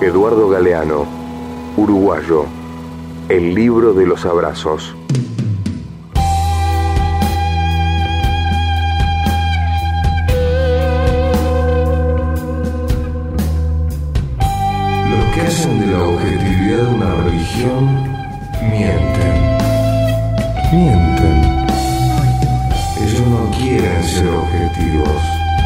Eduardo Galeano, uruguayo, el libro de los abrazos. Los que hacen de la objetividad una religión mienten. Ellos no quieren ser objetivos.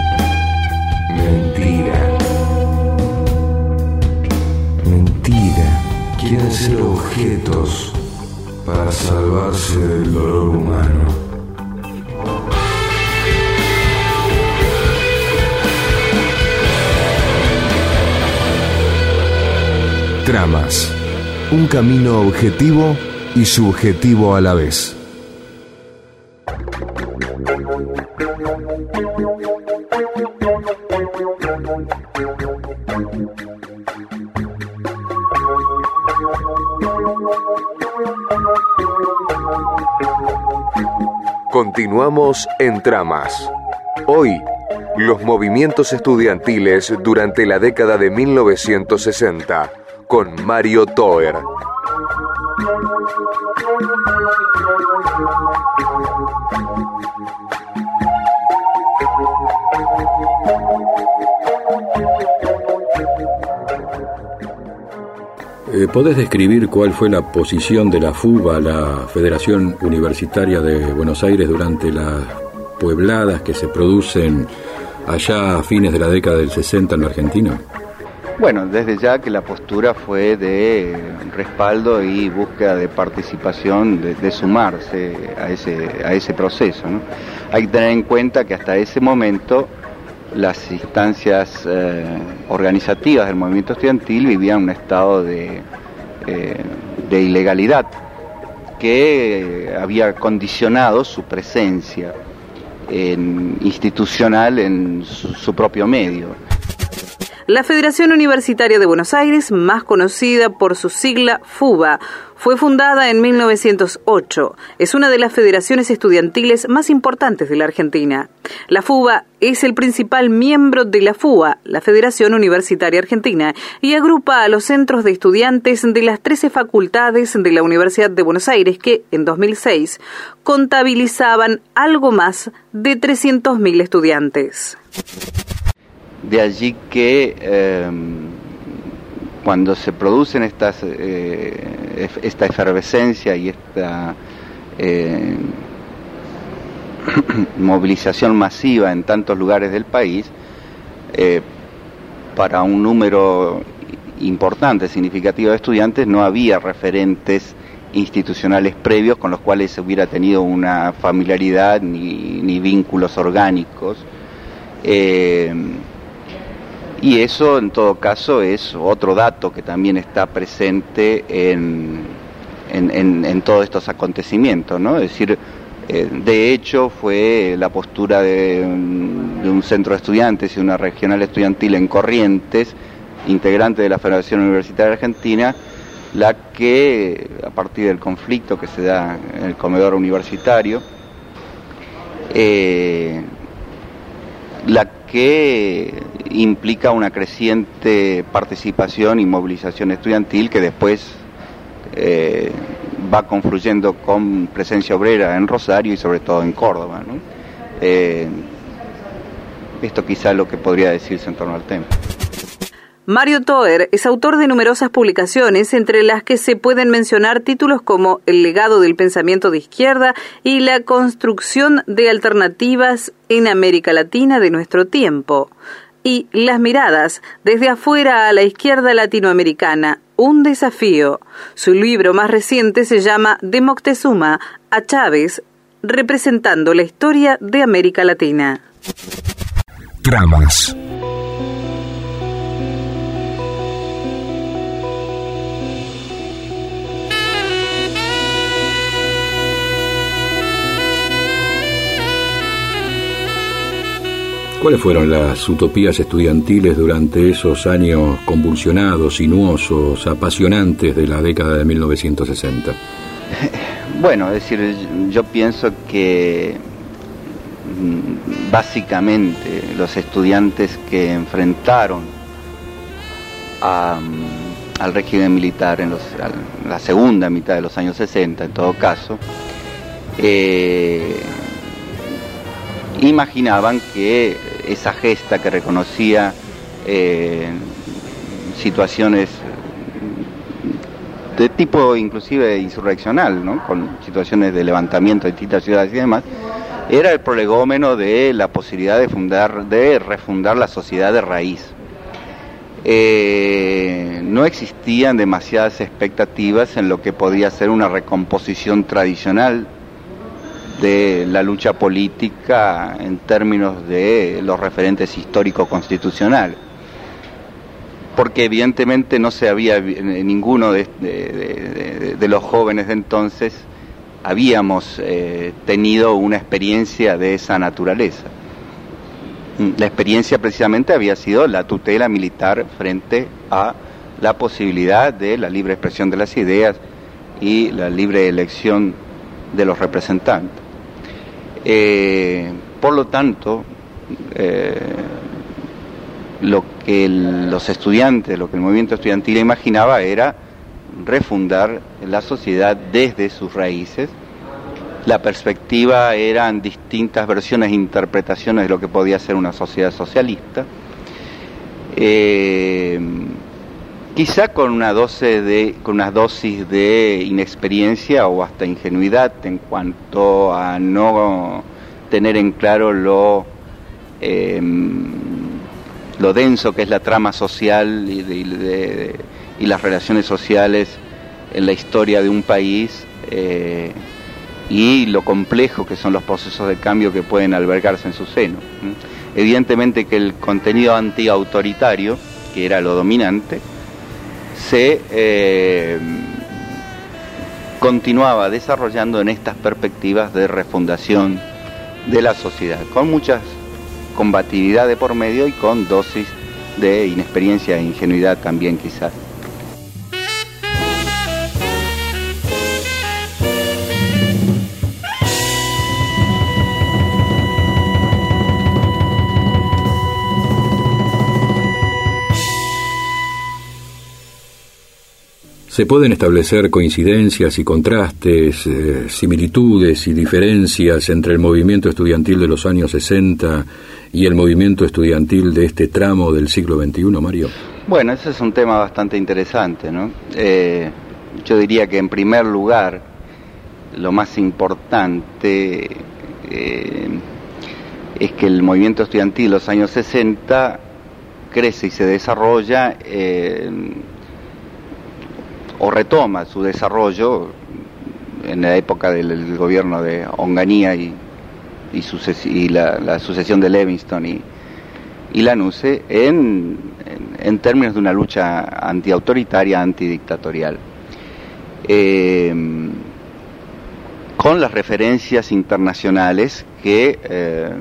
Mentira. Quieren ser objetos para salvarse del dolor humano. Tramas. Un camino objetivo y subjetivo a la vez. Continuamos en Tramas. Hoy, los movimientos estudiantiles durante la década de 1960, con Mario Toer. ¿Podés describir cuál fue la posición de la FUBA, la Federación Universitaria de Buenos Aires, durante las puebladas que se producen allá a fines de la década del 60 en la Argentina? Bueno, desde ya que la postura fue de respaldo y búsqueda de participación, de sumarse a ese proceso, ¿no? Hay que tener en cuenta que hasta ese momento las instancias organizativas del movimiento estudiantil vivían un estado de ilegalidad que había condicionado su presencia institucional en su propio medio. La Federación Universitaria de Buenos Aires, más conocida por su sigla FUBA, fue fundada en 1908. Es una de las federaciones estudiantiles más importantes de la Argentina. La FUBA es el principal miembro de la FUA, la Federación Universitaria Argentina, y agrupa a los centros de estudiantes de las 13 facultades de la Universidad de Buenos Aires que, en 2006, contabilizaban algo más de 300.000 estudiantes. De allí que cuando se producen esta efervescencia y esta movilización masiva en tantos lugares del país, para un número importante, significativo de estudiantes, no había referentes institucionales previos con los cuales se hubiera tenido una familiaridad ni vínculos orgánicos. Y eso, en todo caso, es otro dato que también está presente en todos estos acontecimientos, ¿no? Es decir, de hecho, fue la postura de un centro de estudiantes y una regional estudiantil en Corrientes, integrante de la Federación Universitaria Argentina, la que, a partir del conflicto que se da en el comedor universitario, la que implica una creciente participación y movilización estudiantil que después va confluyendo con presencia obrera en Rosario y sobre todo en Córdoba, ¿no? Esto quizá es lo que podría decirse en torno al tema. Mario Toer es autor de numerosas publicaciones, entre las que se pueden mencionar títulos como El legado del pensamiento de izquierda y La construcción de alternativas en América Latina de nuestro tiempo, y Las miradas desde afuera a la izquierda latinoamericana, un desafío. Su libro más reciente se llama De Moctezuma a Chávez, representando la historia de América Latina. Tramas. ¿Cuáles fueron las utopías estudiantiles durante esos años convulsionados, sinuosos, apasionantes de la década de 1960? Bueno, es decir, yo pienso que básicamente los estudiantes que enfrentaron al régimen militar en la segunda mitad de los años 60, en todo caso, imaginaban que esa gesta que reconocía situaciones de tipo inclusive insurreccional, ¿no?, con situaciones de levantamiento de distintas ciudades y demás, era el prolegómeno de la posibilidad de refundar la sociedad de raíz. No existían demasiadas expectativas en lo que podía ser una recomposición tradicional de la lucha política en términos de los referentes histórico-constitucionales, porque evidentemente no se había, ninguno de los jóvenes de entonces habíamos tenido una experiencia de esa naturaleza. La experiencia precisamente había sido la tutela militar frente a la posibilidad de la libre expresión de las ideas y la libre elección de los representantes. Por lo tanto, lo que los estudiantes, lo que el movimiento estudiantil imaginaba era refundar la sociedad desde sus raíces. La perspectiva eran distintas versiones e interpretaciones de lo que podía ser una sociedad socialista, quizá con unas dosis de inexperiencia o hasta ingenuidad en cuanto a no tener en claro lo denso que es la trama social y las relaciones sociales en la historia de un país, y lo complejo que son los procesos de cambio que pueden albergarse en su seno. Evidentemente que el contenido antiautoritario, que era lo dominante, se continuaba desarrollando en estas perspectivas de refundación de la sociedad, con muchas combatividad de por medio y con dosis de inexperiencia e ingenuidad también quizás. ¿Se pueden establecer coincidencias y contrastes, similitudes y diferencias entre el movimiento estudiantil de los años 60 y el movimiento estudiantil de este tramo del siglo XXI, Mario? Bueno, ese es un tema bastante interesante, ¿no? Yo diría que en primer lugar, lo más importante es que el movimiento estudiantil de los años 60 crece y se desarrolla o retoma su desarrollo en la época del gobierno de Onganía y la sucesión de Levingston y Lanusse en términos de una lucha antiautoritaria, antidictatorial, con las referencias internacionales que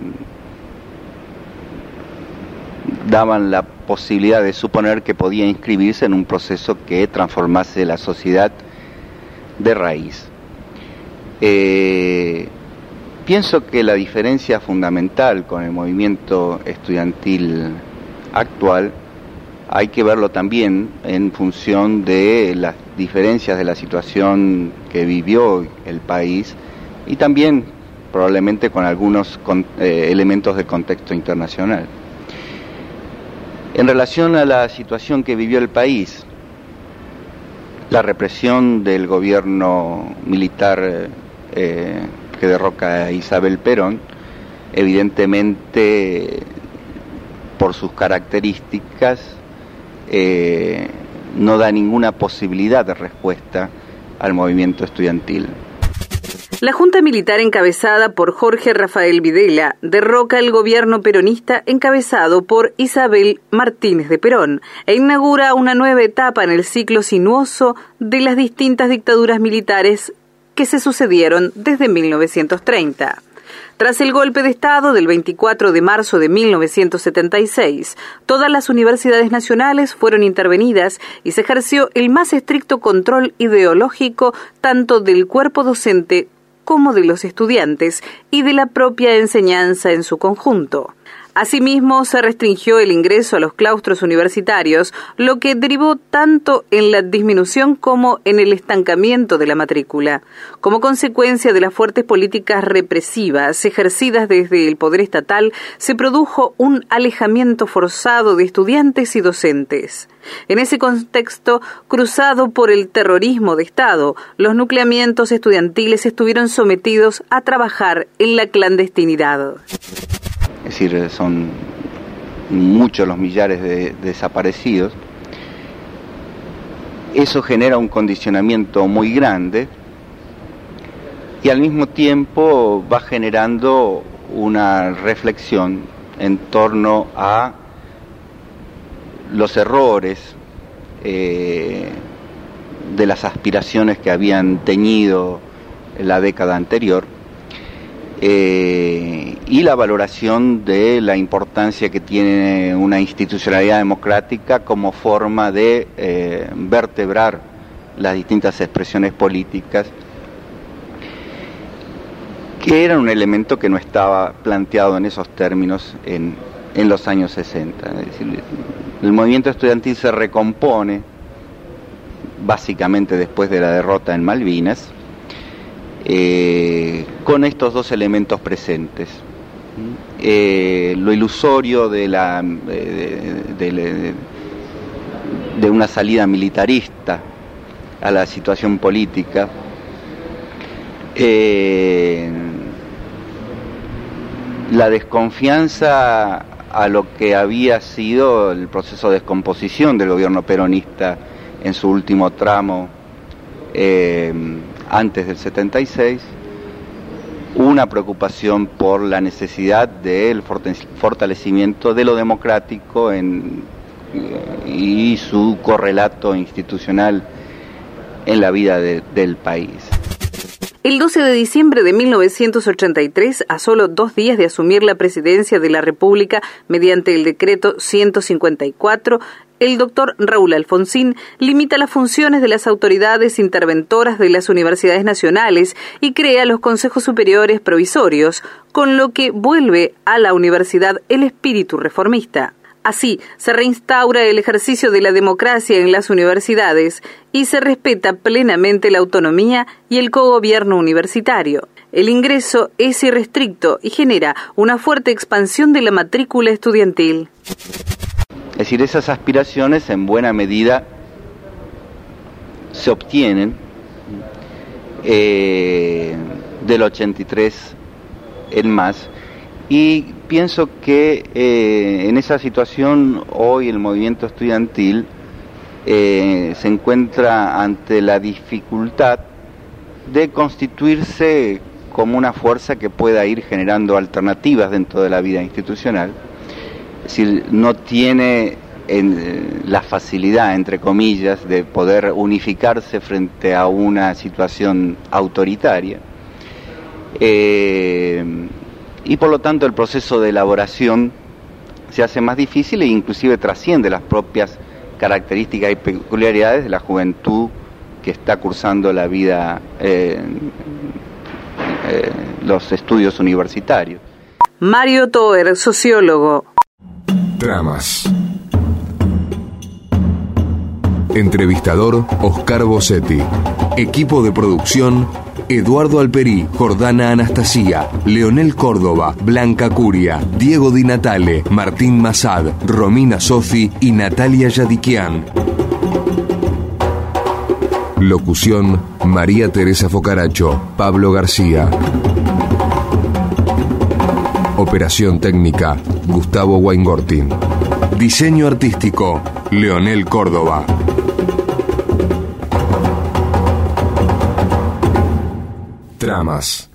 daban la posibilidad de suponer que podía inscribirse en un proceso que transformase la sociedad de raíz. Pienso que la diferencia fundamental con el movimiento estudiantil actual hay que verlo también en función de las diferencias de la situación que vivió el país y también probablemente con algunos elementos de contexto internacional. En relación a la situación que vivió el país, la represión del gobierno militar que derroca a Isabel Perón, evidentemente por sus características no da ninguna posibilidad de respuesta al movimiento estudiantil. La Junta Militar encabezada por Jorge Rafael Videla derroca el gobierno peronista encabezado por Isabel Martínez de Perón e inaugura una nueva etapa en el ciclo sinuoso de las distintas dictaduras militares que se sucedieron desde 1930. Tras el golpe de Estado del 24 de marzo de 1976, todas las universidades nacionales fueron intervenidas y se ejerció el más estricto control ideológico tanto del cuerpo docente como de los estudiantes y de la propia enseñanza en su conjunto. Asimismo, se restringió el ingreso a los claustros universitarios, lo que derivó tanto en la disminución como en el estancamiento de la matrícula. Como consecuencia de las fuertes políticas represivas ejercidas desde el poder estatal, se produjo un alejamiento forzado de estudiantes y docentes. En ese contexto, cruzado por el terrorismo de Estado, los nucleamientos estudiantiles estuvieron sometidos a trabajar en la clandestinidad. Es decir, son muchos los millares de desaparecidos. Eso genera un condicionamiento muy grande y al mismo tiempo va generando una reflexión en torno a los errores de las aspiraciones que habían teñido la década anterior. Y la valoración de la importancia que tiene una institucionalidad democrática como forma de vertebrar las distintas expresiones políticas, que era un elemento que no estaba planteado en esos términos en los años 60. Es decir, el movimiento estudiantil se recompone básicamente después de la derrota en Malvinas, con estos dos elementos presentes. Lo ilusorio de una salida militarista a la situación política, la desconfianza a lo que había sido el proceso de descomposición del gobierno peronista en su último tramo, antes del 76, una preocupación por la necesidad del fortalecimiento de lo democrático y su correlato institucional en la vida del país. El 12 de diciembre de 1983, a solo 2 días de asumir la presidencia de la República mediante el decreto 154, el doctor Raúl Alfonsín limita las funciones de las autoridades interventoras de las universidades nacionales y crea los consejos superiores provisorios, con lo que vuelve a la universidad el espíritu reformista. Así, se reinstaura el ejercicio de la democracia en las universidades y se respeta plenamente la autonomía y el cogobierno universitario. El ingreso es irrestricto y genera una fuerte expansión de la matrícula estudiantil. Es decir, esas aspiraciones en buena medida se obtienen del 83 en más, y pienso que en esa situación hoy el movimiento estudiantil se encuentra ante la dificultad de constituirse como una fuerza que pueda ir generando alternativas dentro de la vida institucional. Es decir, no tiene la facilidad, entre comillas, de poder unificarse frente a una situación autoritaria. Y por lo tanto el proceso de elaboración se hace más difícil e inclusive trasciende las propias características y peculiaridades de la juventud que está cursando la vida, los estudios universitarios. Mario Toer, sociólogo. Tramas. Entrevistador, Oscar Bossetti. Equipo de producción, Eduardo Alperí, Jordana Anastasia, Leonel Córdoba, Blanca Curia, Diego Di Natale, Martín Massad, Romina Sofi y Natalia Yadikian. Locución, María Teresa Focaracho, Pablo García. Operación técnica, Gustavo Weingarten. Diseño artístico, Leonel Córdoba. Tramas.